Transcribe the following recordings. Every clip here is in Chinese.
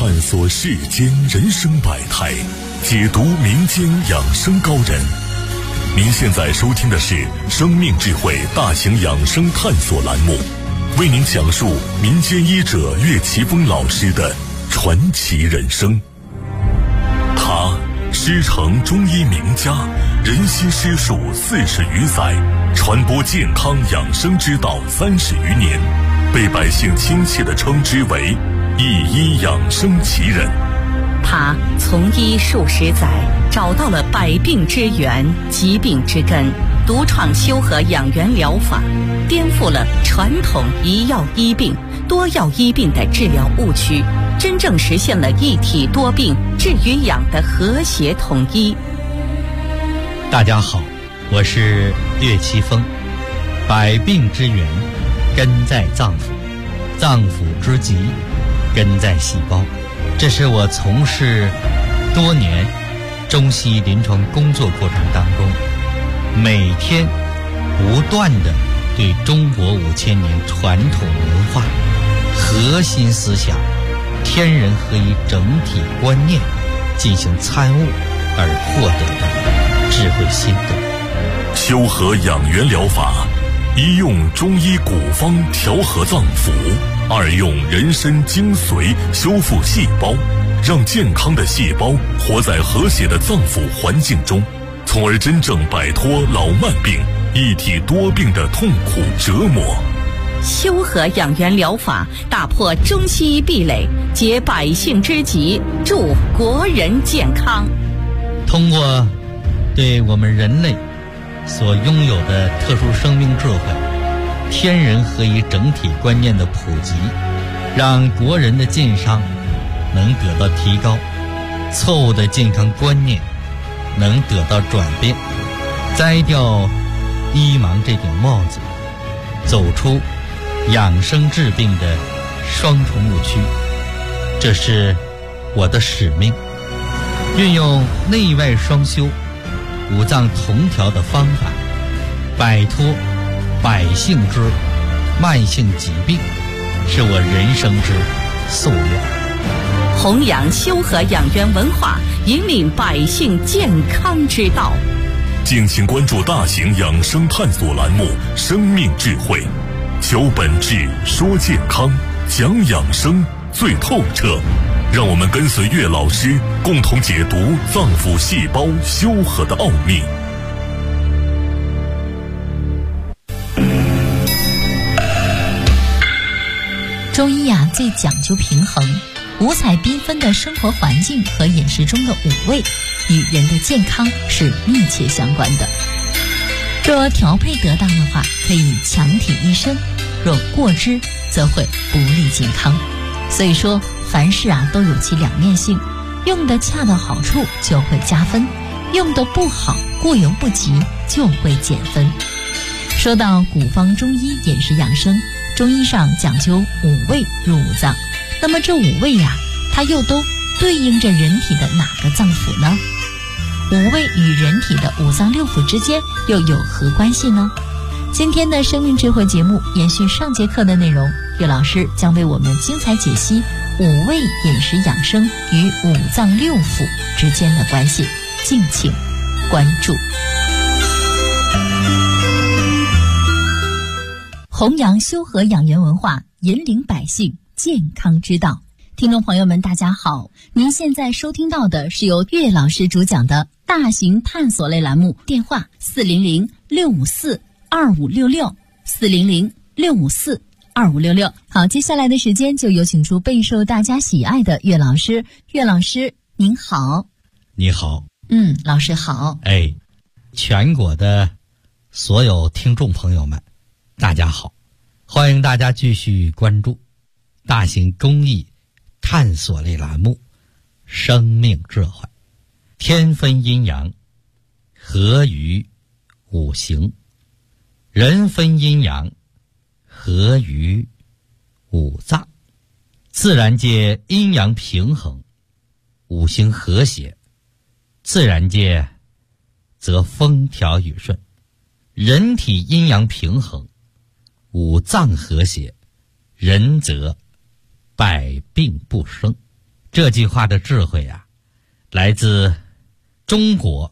探索世间人生百态，解读民间养生高人。您现在收听的是生命智慧大型养生探索栏目，为您讲述民间医者岳奇峰老师的传奇人生。他师承中医名家，人心师术40余载，传播健康养生之道30余年，被百姓亲切地称之为一医养生奇人。 他从医数十载，找到了百病之源、疾病之根，独创修和养元疗法，颠覆了传统一药医病、多药医病的治疗误区，真正实现了一体多病、治与养的和谐统一。 大家好，我是岳奇峰。百病之源根在脏腑，脏腑之疾根在细胞。这是我从事多年中西医临床工作过程当中，每天不断地对中国5000年传统文化核心思想天人合一整体观念进行参悟而获得的智慧心得。 修和养元疗法，一用中医古方调和脏腑，二用人参精髓修复细胞，让健康的细胞活在和谐的脏腑环境中，从而真正摆脱老慢病、一体多病的痛苦折磨。 修和养元疗法打破中西医壁垒，解百姓之急，助国人健康。 通过对我们人类所拥有的特殊生命智慧、天人合一整体观念的普及，让国人的健康能得到提高，错误的健康观念能得到转变，摘掉医盲这顶帽子，走出养生治病的双重误区。这是我的使命，运用内外双修、五脏同调的方法，摆脱百姓之慢性疾病，是我人生之夙愿。 弘扬修和养元文化，引领百姓健康之道。 敬请关注大型养生探索栏目《生命智慧》，求本质，说健康，讲养生最透彻。让我们跟随岳老师，共同解读脏腑细胞修和的奥秘。 中医最讲究平衡，五彩缤纷的生活环境和饮食中的五味与人的健康是密切相关的。若调配得当的话，可以强体益身；若过之，则会不利健康。所以说，凡事都有其两面性，用的恰到好处就会加分，用的不好，过犹不及就会减分。说到古方中医饮食养生，中医上讲究五味入五脏，那么这五味它又都对应着人体的哪个脏腑呢？五味与人体的五脏六腑之间又有何关系呢？今天的生命智慧节目延续上节课的内容，岳老师将为我们精彩解析五味饮食养生与五脏六腑之间的关系，敬请关注。弘扬修和养元文化，引领百姓健康之道。听众朋友们大家好，您现在收听到的是由岳老师主讲的大型探索类栏目，电话400-654-2566 400-654-2566。好，接下来的时间就有请出备受大家喜爱的岳老师。岳老师您好。 你好。 老师好。 全国的所有听众朋友们大家好，欢迎大家继续关注大型公益探索类栏目生命智慧。天分阴阳，合于五行；人分阴阳，合于五脏。自然界阴阳平衡，五行和谐，自然界则风调雨顺。人体阴阳平衡，五脏和谐，人则百病不生。 这句话的智慧啊，来自中国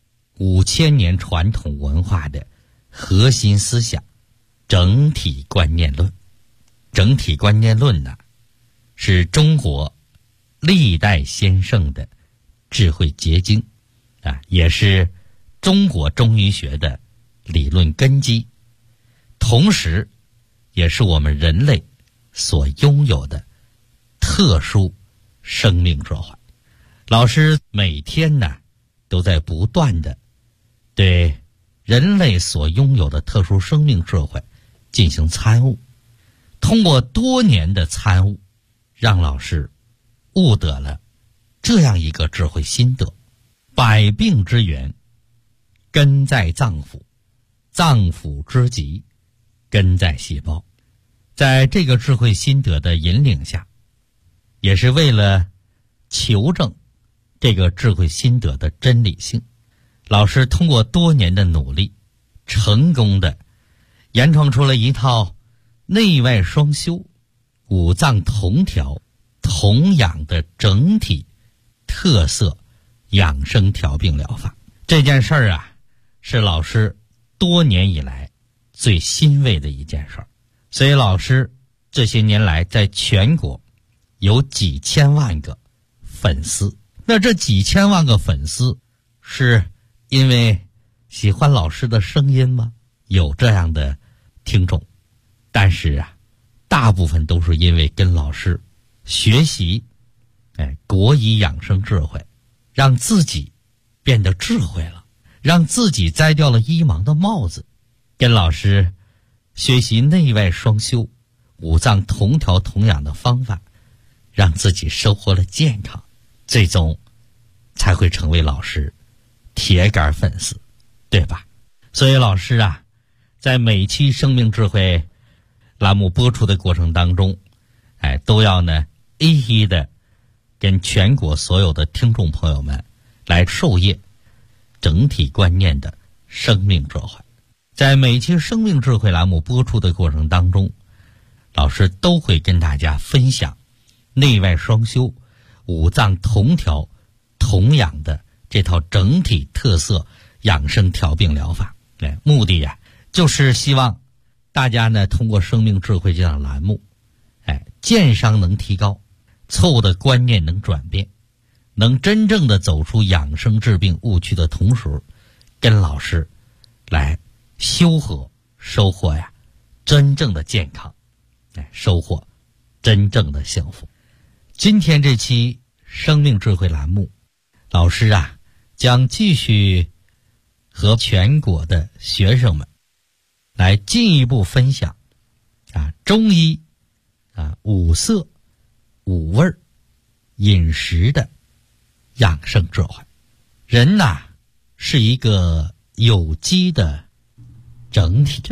5000年传统文化的核心思想整体观念论。整体观念论呢，是中国历代先圣的智慧结晶啊，也是中国中医学的理论根基，同时也是我们人类所拥有的特殊生命智慧。老师每天呢都在不断的对人类所拥有的特殊生命智慧进行参悟，通过多年的参悟，让老师悟得了这样一个智慧心得：百病之源根在脏腑，脏腑之疾根在细胞。在这个智慧心得的引领下，也是为了求证这个智慧心得的真理性，老师通过多年的努力，成功的研创出了一套内外双修、五脏同调、同养的整体特色养生调病疗法。这件事儿啊，是老师多年以来最欣慰的一件事儿。所以老师这些年来在全国有几千万个粉丝，那这几千万个粉丝是因为喜欢老师的声音吗？有这样的听众，但是啊，大部分都是因为跟老师学习国医养生智慧，让自己变得智慧了，让自己摘掉了医盲的帽子，跟老师学习内外双修、五脏同调同养的方法，让自己收获了健康，最终才会成为老师铁杆粉丝，对吧？所以老师啊，在每期生命智慧栏目播出的过程当中，都要呢一一的跟全国所有的听众朋友们来授业整体观念的生命智慧。在每期生命智慧栏目播出的过程当中，老师都会跟大家分享内外双修、五脏同调同养的这套整体特色养生调病疗法。目的呀，就是希望大家呢通过生命智慧这档栏目，健商能提高，错误的观念能转变，能真正的走出养生治病误区的同时，跟老师来修和收获呀真正的健康，收获真正的幸福。今天这期生命智慧栏目，老师啊将继续和全国的学生们来进一步分享中医五色五味饮食的养生智慧。人呐是一个有机的整体，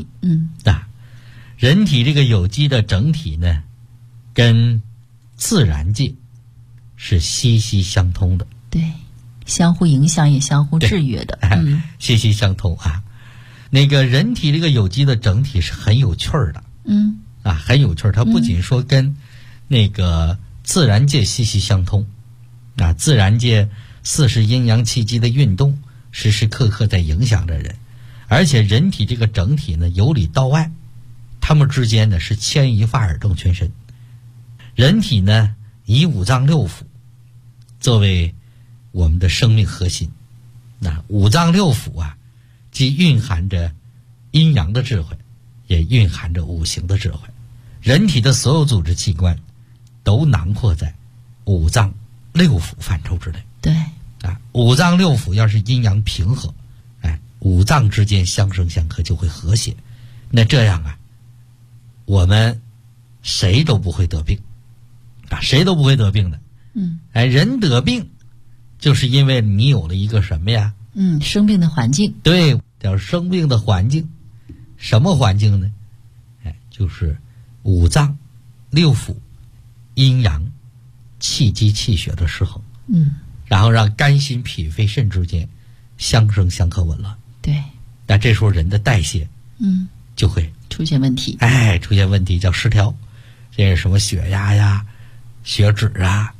人体这个有机的整体呢，跟自然界是息息相通的， 对，相互影响也相互制约的， 息息相通啊。那个人体这个有机的整体是很有趣儿的，很有趣儿。它不仅说跟那个自然界息息相通，自然界40阴阳气机的运动时时刻刻在影响着人，而且人体这个整体呢由里到外，它们之间呢是牵一发而动全身。人体呢以五脏六腑作为我们的生命核心，五脏六腑啊，既蕴含着阴阳的智慧，也蕴含着五行的智慧。人体的所有组织器官都囊括在五脏六腑范畴之内。 对， 五脏六腑要是阴阳平和，五脏之间相生相克就会和谐。那这样啊，我们谁都不会得病，谁都不会得病的。人得病就是因为你有了一个什么呀？ 生病的环境。 对，叫生病的环境。什么环境呢？就是五脏六腑阴阳气机气血的失衡。然后让肝心脾肺肾之间相生相克紊乱。 对， 那这时候人的代谢就会出现问题。 出现问题叫失调。这是什么血压呀、血脂啊、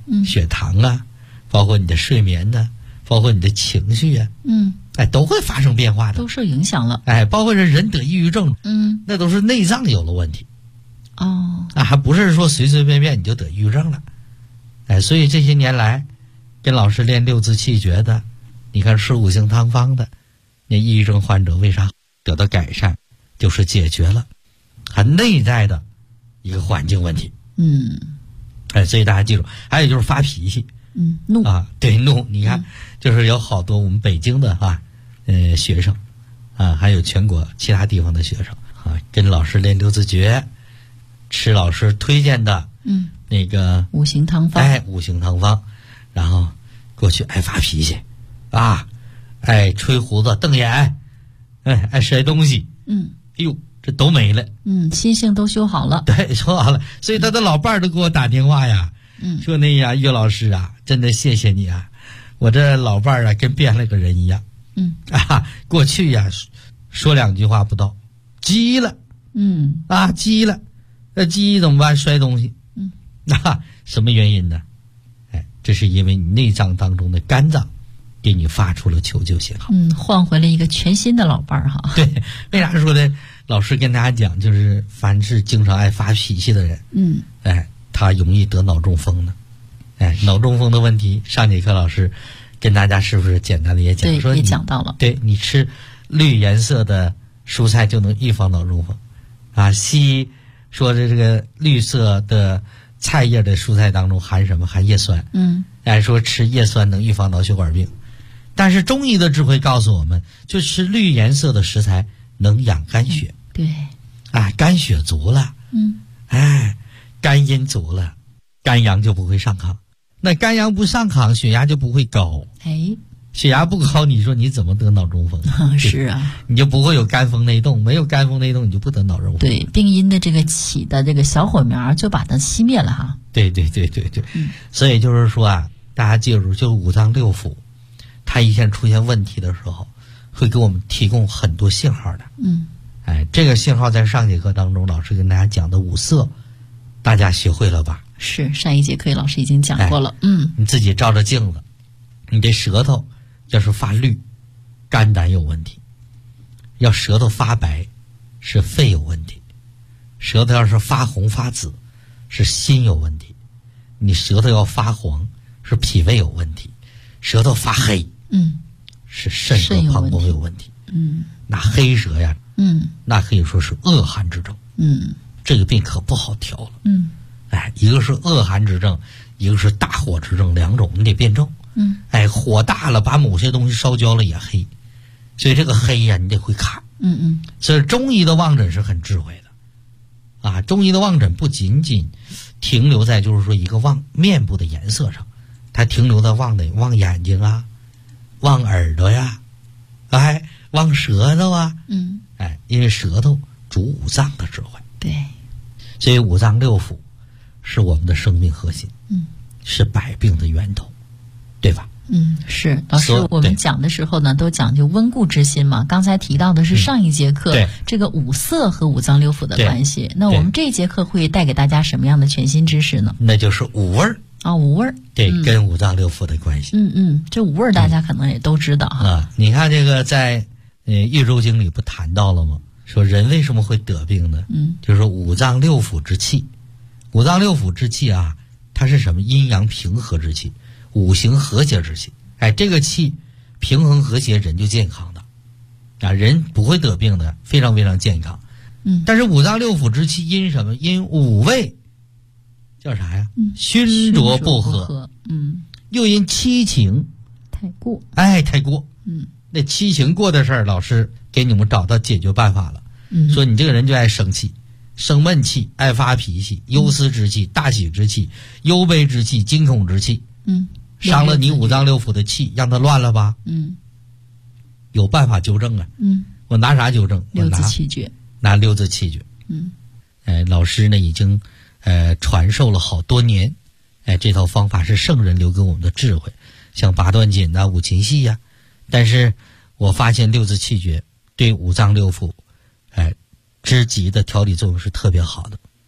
血糖啊，包括你的睡眠呢，包括你的情绪啊，都会发生变化的， 都受影响了。 包括这人得抑郁症，那都是内脏有了问题。还不是说随随便便你就得抑郁症了。所以这些年来跟老师练六字气诀的，你看吃五行汤方的，那抑郁症患者为啥得到改善，就是解决了很内在的一个环境问题。所以大家记住，还有就是发脾气， 怒啊，对，怒。你看，就是有好多我们北京的学生还有全国其他地方的学生跟老师练六字诀，吃老师推荐的那个五行汤方， 五行汤方，然后过去爱发脾气爱吹胡子瞪眼，爱摔东西，这都没了， 心性都修好了， 对，修好了。所以他的老伴儿都给我打电话呀，说那呀，岳老师啊，真的谢谢你啊，我这老伴儿跟变了个人一样，过去呀说两句话不到，急了，急了，那急怎么办？摔东西，什么原因呢？这是因为你内脏当中的肝脏给你发出了求救信号， 换回了一个全新的老伴儿哈。 对，为啥说呢？老师跟大家讲，就是凡是经常爱发脾气的人，他容易得脑中风呢。脑中风的问题，上节课老师跟大家是不是简单的也讲？ 对， 说也讲到了。 对，你吃绿颜色的蔬菜就能预防脑中风西医说这个绿色的菜叶的蔬菜当中含什么？含叶酸。说吃叶酸能预防脑血管病。但是中医的智慧告诉我们，就吃绿颜色的食材能养肝血。 对， 肝血足了，肝阴足了，肝阳就不会上亢。那肝阳不上亢，血压就不会高。血压不高，你说你怎么得脑中风？ 是啊， 你就不会有肝风内动，没有肝风内动，你就不得脑中风。 对，病因的这个起的这个小火苗就把它熄灭了哈。 对，所以就是说大家记住，就五脏六腑，它一旦出现问题的时候，会给我们提供很多信号的。这个信号在上节课当中老师跟大家讲的五色，大家学会了吧？ 是，上一节课老师已经讲过了。 你自己照着镜子，你这舌头要是发绿，肝胆有问题；要舌头发白，是肺有问题；舌头要是发红发紫，是心有问题；你舌头要发黄，是脾胃有问题；舌头发黑，是肾和膀胱有问题。那黑舌呀，那可以说是恶寒之症。这个病可不好调了。一个是恶寒之症，一个是大火之症，两种你得辨证。火大了，把某些东西烧焦了也黑，所以这个黑呀，你得会看。所以中医的望诊是很智慧的中医的望诊不仅仅停留在就是说一个望面部的颜色上，它停留在望眼睛望耳朵呀，望舌头因为舌头主五脏的智慧。 对， 所以五脏六腑是我们的生命核心，是百病的源头，对吧？ 是。老师，我们讲的时候呢，都讲究温故知新嘛。刚才提到的是上一节课这个五色和五脏六腑的关系，那我们这一节课会带给大家什么样的全新知识呢？那就是五味儿五味儿， 对，跟五脏六腑的关系。 这五味儿大家可能也都知道哈。 你看这个在《豫州经》里不谈到了吗？说人为什么会得病呢？就是说五脏六腑之气，五脏六腑之气它是什么？阴阳平和之气，五行和谐之气。这个气平衡和谐，人就健康的人不会得病的，非常非常健康。但是五脏六腑之气因什么？因五味叫啥呀？熏灼不和。又因七情太过。 太过。那七情过的事儿，老师给你们找到解决办法了。说你这个人就爱生气，生闷气，爱发脾气，忧思之气，大喜之气，忧悲之气，惊恐之气。伤了你五脏六腑的气，让它乱了吧？有办法纠正我拿啥纠正？ 六字气诀。 拿六字气诀。老师呢已经传授了好多年。这套方法是圣人留给我们的智慧，像拔断锦五禽戏但是我发现六字气诀对五脏六腑之极的调理作用是特别好的。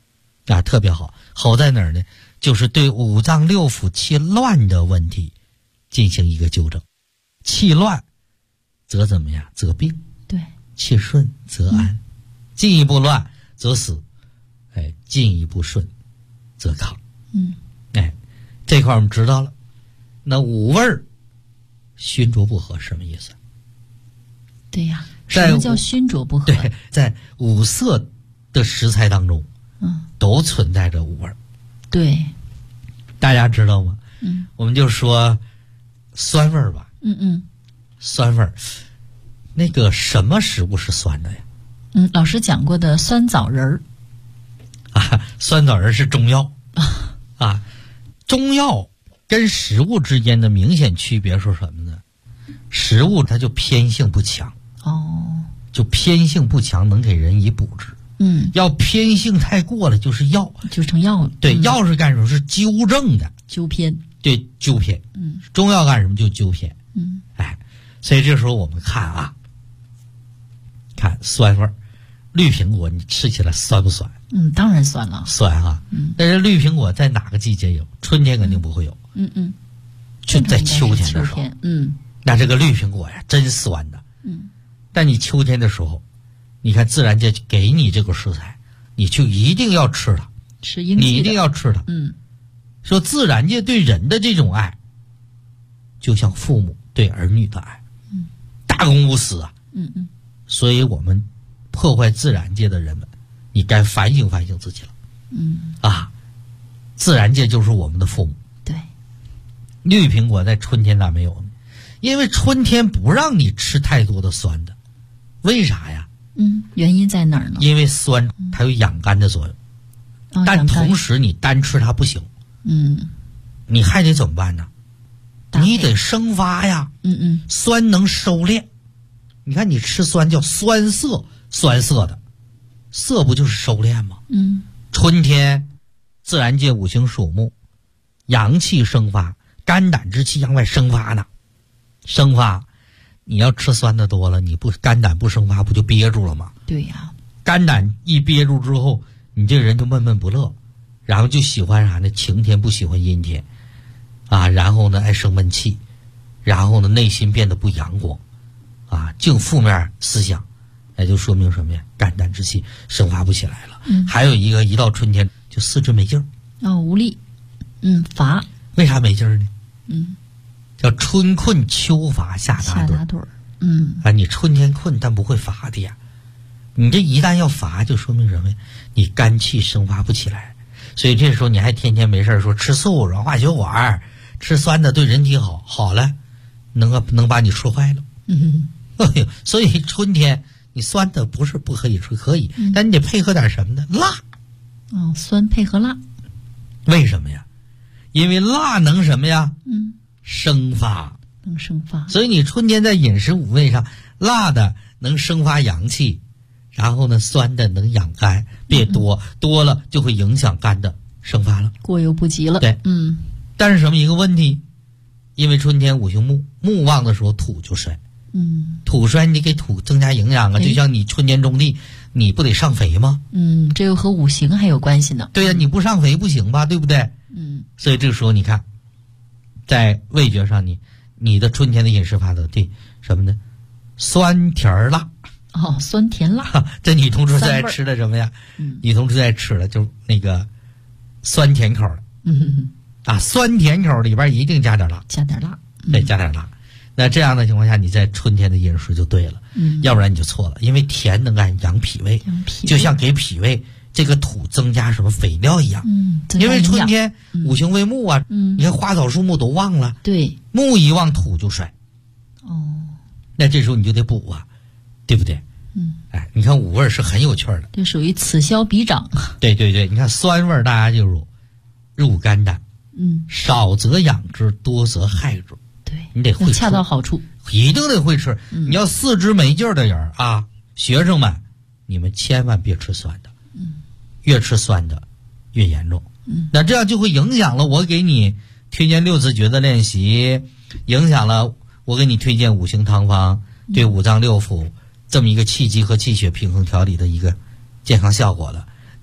啊，特别好。好在哪儿呢？就是对五脏六腑气乱的问题进行一个纠正。气乱则怎么样？则病。 对。 气顺则安。进一步乱则死，进一步顺则康。这块我们知道了。那五味儿熏浊不和什么意思？ 对呀，什么叫熏浊不和？ 对，在五色的食材当中，都存在着五味儿。 对， 大家知道吗？我们就说酸味儿吧。酸味儿，那个什么食物是酸的呀？ 老师讲过的酸枣仁儿。 酸枣仁是中药中药跟食物之间的明显区别是什么呢？食物它就偏性不强。就偏性不强，能给人以补治。要偏性太过了，就是药， 就成药了。 对，药是干什么？是纠正的。 纠偏。 对，纠偏。中药干什么？就纠偏。所以这时候我们看看酸味儿，绿苹果你吃起来酸不酸？ 当然酸了。 酸啊。但是绿苹果在哪个季节有？春天肯定不会有。就在秋天的时候。那这个绿苹果呀，真酸的。但你秋天的时候，你看自然界给你这个食材，你就一定要吃它，你一定要吃它。说自然界对人的这种爱，就像父母对儿女的爱，大公无私啊。所以我们破坏自然界的人们，你该反省反省自己了。自然界就是我们的父母。 对。 绿苹果在春天咋没有呢？因为春天不让你吃太多的酸的。为啥呀？ 原因在哪儿呢？ 因为酸它有养肝的作用。但同时你单吃它不行。你还得怎么办呢？你得生发呀。酸能收敛。你看你吃酸叫酸涩，酸涩的涩不就是收敛吗？春天自然界五行属木，阳气生发，肝胆之气向外生发呢。生发，你要吃酸的多了，你不肝胆不生发，不就憋住了吗？ 对呀。 肝胆一憋住之后，你这人就闷闷不乐，然后就喜欢啥呢？晴天不喜欢阴天然后呢爱生闷气，然后呢内心变得不阳光净负面思想，就说明什么呀？肝胆之气生发不起来了。还有一个，一到春天就四肢没劲儿。 无力。乏。 为啥没劲儿呢？叫春困秋乏夏打盹儿。你春天困但不会乏的呀。你这一旦要乏，就说明什么呀？你肝气生发不起来。所以这时候你还天天没事说吃素软化血管，吃酸的对人体好，好了能把你吃坏了。所以春天你酸的不是不可以吃，可以，但你得配合点什么呢？辣。 酸配合辣。 为什么呀？因为辣能什么呀？生发。 能生发。 所以你春天在饮食五味上，辣的能生发阳气，然后呢酸的能养肝，别多了就会影响肝的生发了， 过犹不及了。 对。但是什么一个问题？因为春天五行木，木旺的时候土就衰。土衰你得给土增加营养啊。就像你春天种地，你不得上肥吗？ 这又和五行还有关系呢。 对呀，你不上肥不行吧，对不对？所以这个时候你看，在味觉上你的春天的饮食法则对什么呢？酸甜辣。 酸甜辣。 这女同志最爱吃的什么呀？女同志最爱吃的就那个酸甜口的。酸甜口里边一定加点辣。 加点辣。 对，加点辣。那这样的情况下，你在春天的饮食就对了。要不然你就错了。因为甜能养脾胃，就像给脾胃这个土增加什么肥料一样。因为春天五行为木啊。你看花草树木都旺了。对。木一旺土就衰。那这时候你就得补啊，对不对？你看五味是很有趣的。 这属于此消彼长。 对，你看酸味大家就入肝胆。少则养之，多则害之。 对， 你得会吃， 恰到好处， 一定得会吃。你要四肢没劲儿的人学生们，你们千万别吃酸的。越吃酸的越严重。那这样就会影响了我给你推荐六字诀的练习，影响了我给你推荐五行汤方对五脏六腑这么一个气机和气血平衡调理的一个健康效果了。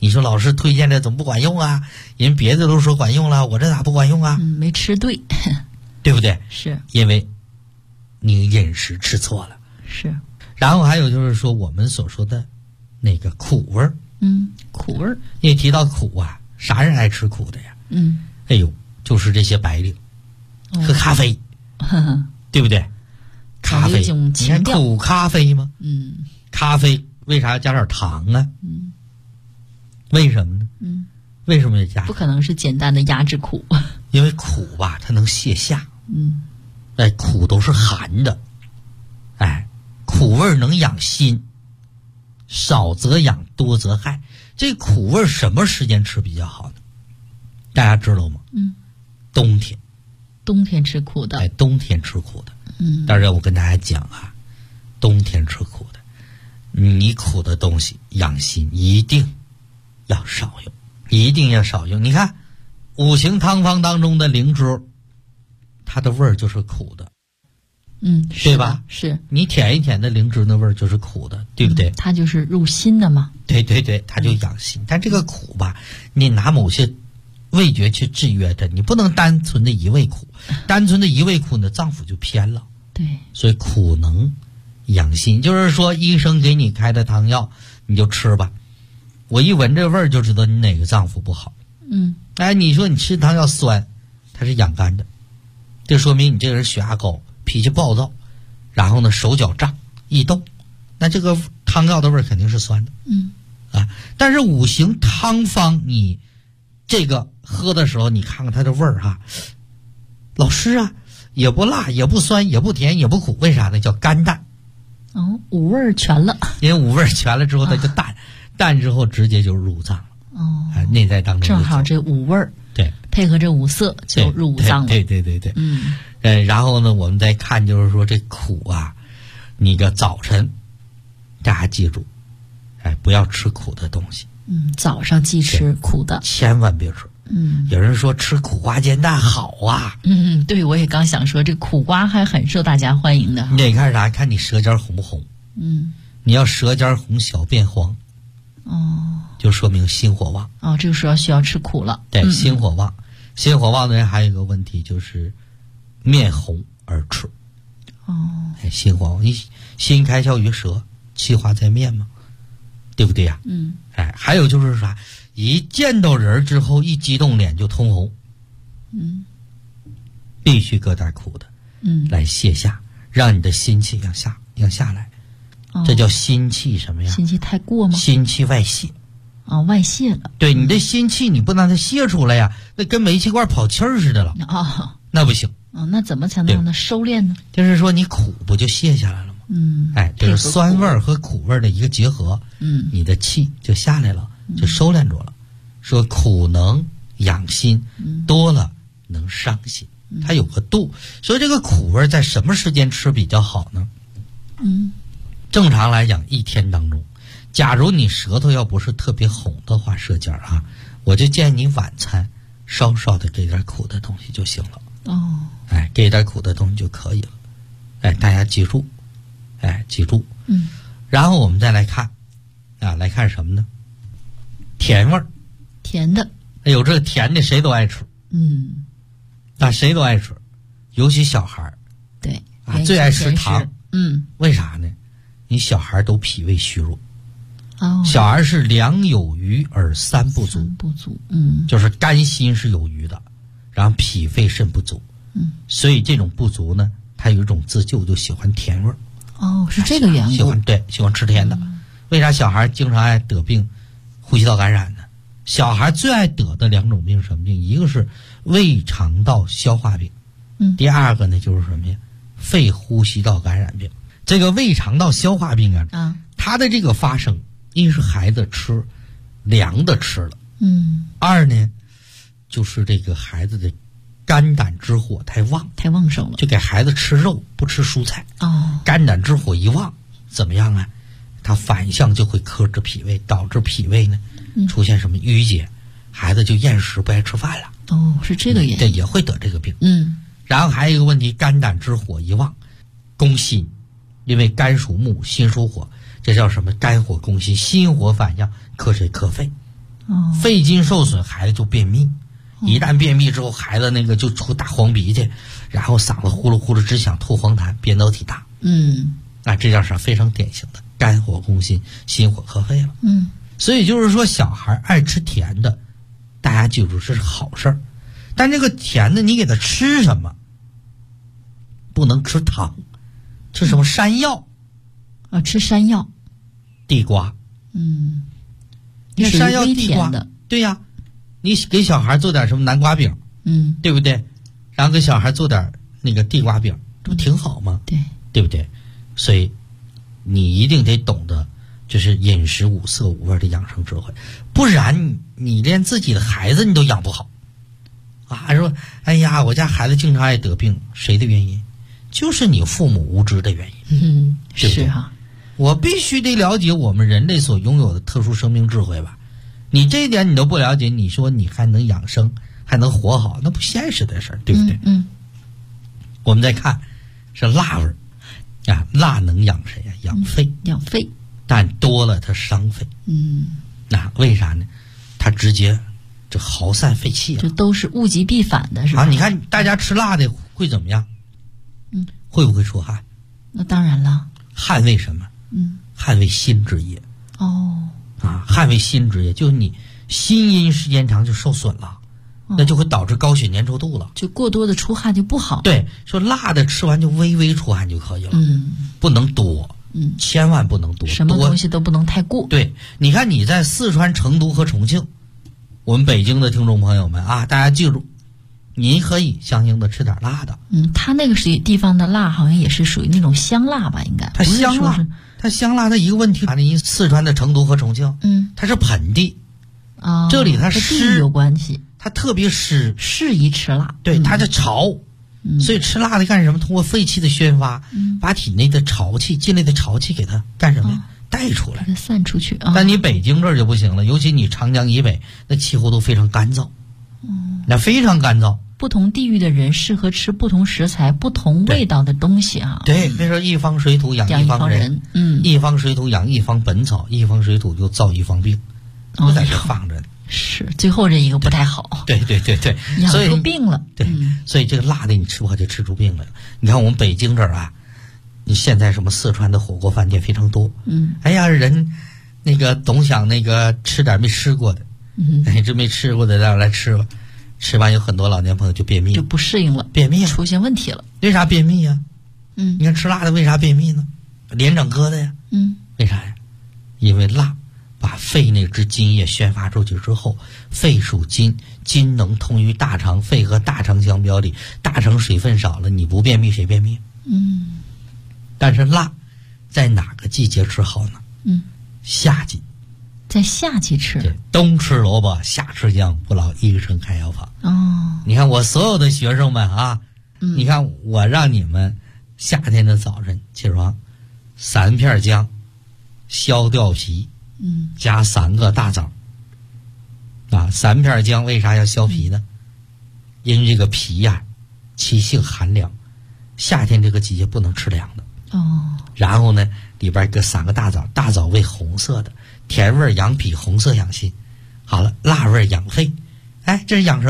你说老师推荐的怎么不管用啊？人别的都说管用了，我这咋不管用啊？ 没吃对， 对不对？ 是因为你饮食吃错了。 是。 然后还有就是说我们所说的那个苦味儿， 苦味儿。 因为提到苦啊，啥人爱吃苦的呀？哎呦，就是这些白领，喝咖啡，对不对？咖啡，你看苦咖啡吗？咖啡为啥要加点糖啊？为什么呢？为什么要加？ 不可能是简单的压制苦， 因为苦吧，它能泻下。苦都是寒的，苦味能养心，少则养，多则害。这苦味什么时间吃比较好呢？大家知道吗？冬天。 冬天吃苦的。 冬天吃苦的。但是我跟大家讲啊，冬天吃苦的，你苦的东西养心一定要少用，一定要少用。你看五行汤方当中的灵芝，它的味儿就是苦的，对吧？ 是你舔一舔的灵芝的味儿就是苦的，对不对？ 它就是入心的嘛。 对对对，它就养心。但这个苦吧，你拿某些味觉去制约它，你不能单纯的一味苦，单纯的一味苦呢，脏腑就偏了。 对， 所以苦能养心，就是说医生给你开的汤药你就吃吧，我一闻这味儿就知道你哪个脏腑不好。你说你吃汤药酸，它是养肝的，这说明你这个人血压高，脾气暴躁，然后呢手脚胀易动，那这个汤药的味儿肯定是酸的。但是五行汤方你这个喝的时候，你看看它的味儿哈，老师啊，也不辣也不酸也不甜也不苦，为啥呢？叫甘淡。 五味儿全了。 因为五味儿全了之后它就淡，淡之后直接就入脏了。内在当中正好这五味儿对配合这五色就入五脏了。 对。然后呢我们再看就是说这苦啊，你个早晨大家记住，不要吃苦的东西。 早上忌吃苦的， 千万别吃。有人说吃苦瓜煎蛋好啊。 对，我也刚想说，这苦瓜还很受大家欢迎的。 你得看啥？看你舌尖红不红。你要舌尖红小变黄，就说明心火旺。 这个时候需要吃苦了。 对，心火旺。心火旺的人还有一个问题就是面红耳赤。心火旺，你心开窍于舌，气化在面嘛，对不对呀？还有就是啥？一见到人之后一激动脸就通红。必须搁点苦的，来泻下，让你的心气要下来。这叫心气什么呀？ 心气太过吗？ 心气外泄。 外泄了。 对，你的心气你不让它泄出来呀，那跟煤气罐跑气儿似的了。那不行。 那怎么才能让它收敛呢？ 就是说你苦不就泄下来了吗？这是酸味和苦味的一个结合。你的气就下来了，就收敛住了。说苦能养心，多了能伤心，它有个度。所以这个苦味在什么时间吃比较好呢？正常来讲，一天当中，假如你舌头要不是特别红的话，舌尖啊，我就建议你晚餐稍稍的给点苦的东西就行了。给点苦的东西就可以了。大家记住，记住。然后我们再来看，来看什么呢？甜味儿。 甜的。 这个甜的谁都爱吃。谁都爱吃，尤其小孩儿。 对。 最爱吃糖。为啥呢？你小孩都脾胃虚弱。小孩是两有余而三不足。就是肝心是有余的，然后脾肺肾不足。所以这种不足呢，他有一种自救，就喜欢甜味儿。 是这个缘故。 喜欢吃甜的。为啥小孩经常爱得病呼吸道感染呢？小孩最爱得的两种病是什么病？一个是胃肠道消化病，第二个呢就是什么呀？肺呼吸道感染病。这个胃肠道消化病啊，它的这个发生，一是孩子吃凉的吃了，二呢就是这个孩子的肝胆之火太旺盛了， 就给孩子吃肉不吃蔬菜。肝胆之火一旺，怎么样啊？它反向就会克制脾胃，导致脾胃呢出现什么淤结，孩子就厌食不爱吃饭了。 是这个原因。 对，也会得这个病。然后还有一个问题，肝胆之火一旺，攻心，因为肝属木，心属火，这叫什么？肝火攻心，心火反向克谁？克肺。 肺经受损，孩子就便秘。一旦便秘之后，孩子那个就出大黄鼻涕，然后嗓子呼噜呼噜直想吐黄痰，扁桃体大。这样是非常典型的肝火攻心，心火克肺了。所以就是说，小孩爱吃甜的，大家记住这是好事儿。但这个甜的，你给他吃什么？不能吃糖，吃什么山药？ 吃山药、 地瓜。你山药、地瓜的，对呀。你给小孩做点什么南瓜饼，对不对？然后给小孩做点那个地瓜饼，这不挺好吗？对不对？所以你一定得懂得，就是饮食五色五味的养生智慧，不然你连自己的孩子你都养不好啊！说哎呀，我家孩子经常爱得病，谁的原因？就是你父母无知的原因。对不对？ 是啊， 我必须得了解我们人类所拥有的特殊生命智慧吧。你这一点你都不了解，你说你还能养生，还能活好，那不现实的事儿，对不对？我们再看是辣味儿啊，辣能养谁呀？养肺， 养肺， 但多了它伤肺。那为啥呢？它直接这耗散肺气这都是物极必反的，是吧？ 你看大家吃辣的会怎么样？会不会出汗？ 那当然了。 汗为什么？汗为心之液。汗为心之液，就是你心阴时间长就受损了，那就会导致高血粘稠度了， 就过多的出汗就不好。 对，说辣的吃完就微微出汗就可以了，不能多，千万不能多， 什么东西都不能太过。 对，你看你在四川成都和重庆，我们北京的听众朋友们啊，大家记住，您可以相应的吃点辣的。 它那个地方的辣好像也是属于那种香辣吧，应该。 它香辣。它香辣的一个问题，你四川的成都和重庆，它是盆地，这里它湿有关系， 它特别湿， 适宜吃辣。 对，它是潮，所以吃辣的干什么？通过肺气的宣发，把体内的潮气、进来的潮气给它干什么呀？带出来， 给它散出去。 但你北京这儿就不行了，尤其你长江以北，那气候都非常干燥，那非常干燥。 不同地域的人适合吃不同食材、不同味道的东西啊。 对，那时候一方水土养一方人，一方水土养一方本草，一方水土就造一方病，就在这放着呢。 是，最后这一个不太好。 对， 养出病了。 对，所以这个辣的你吃不好就吃出病来了。你看我们北京这儿啊，你现在什么四川的火锅饭店非常多。哎呀，人那个总想那个吃点没吃过的，这没吃过的让来吃吧。吃完有很多老年朋友就便秘了， 就不适应了， 便秘了， 出现问题了。 为啥便秘呀？你看吃辣的为啥便秘呢？连整疙瘩呀？为啥呀？因为辣把肺那支津液宣发出去之后，肺属金，金能通于大肠，肺和大肠相表里，大肠水分少了，你不便秘谁便秘？但是辣在哪个季节吃好呢？夏季。 在夏季吃， 冬吃萝卜，夏吃姜，不老医生开药方。你看我所有的学生们啊，你看我让你们夏天的早晨起床，3片姜，削掉皮，加3个大枣。3片姜为啥要削皮呢？因为这个皮呀，其性寒凉，夏天这个季节不能吃凉的。然后呢，里边搁3个大枣，大枣为红色的。甜味养脾，红色养心。好了，辣味养肺，这是养生。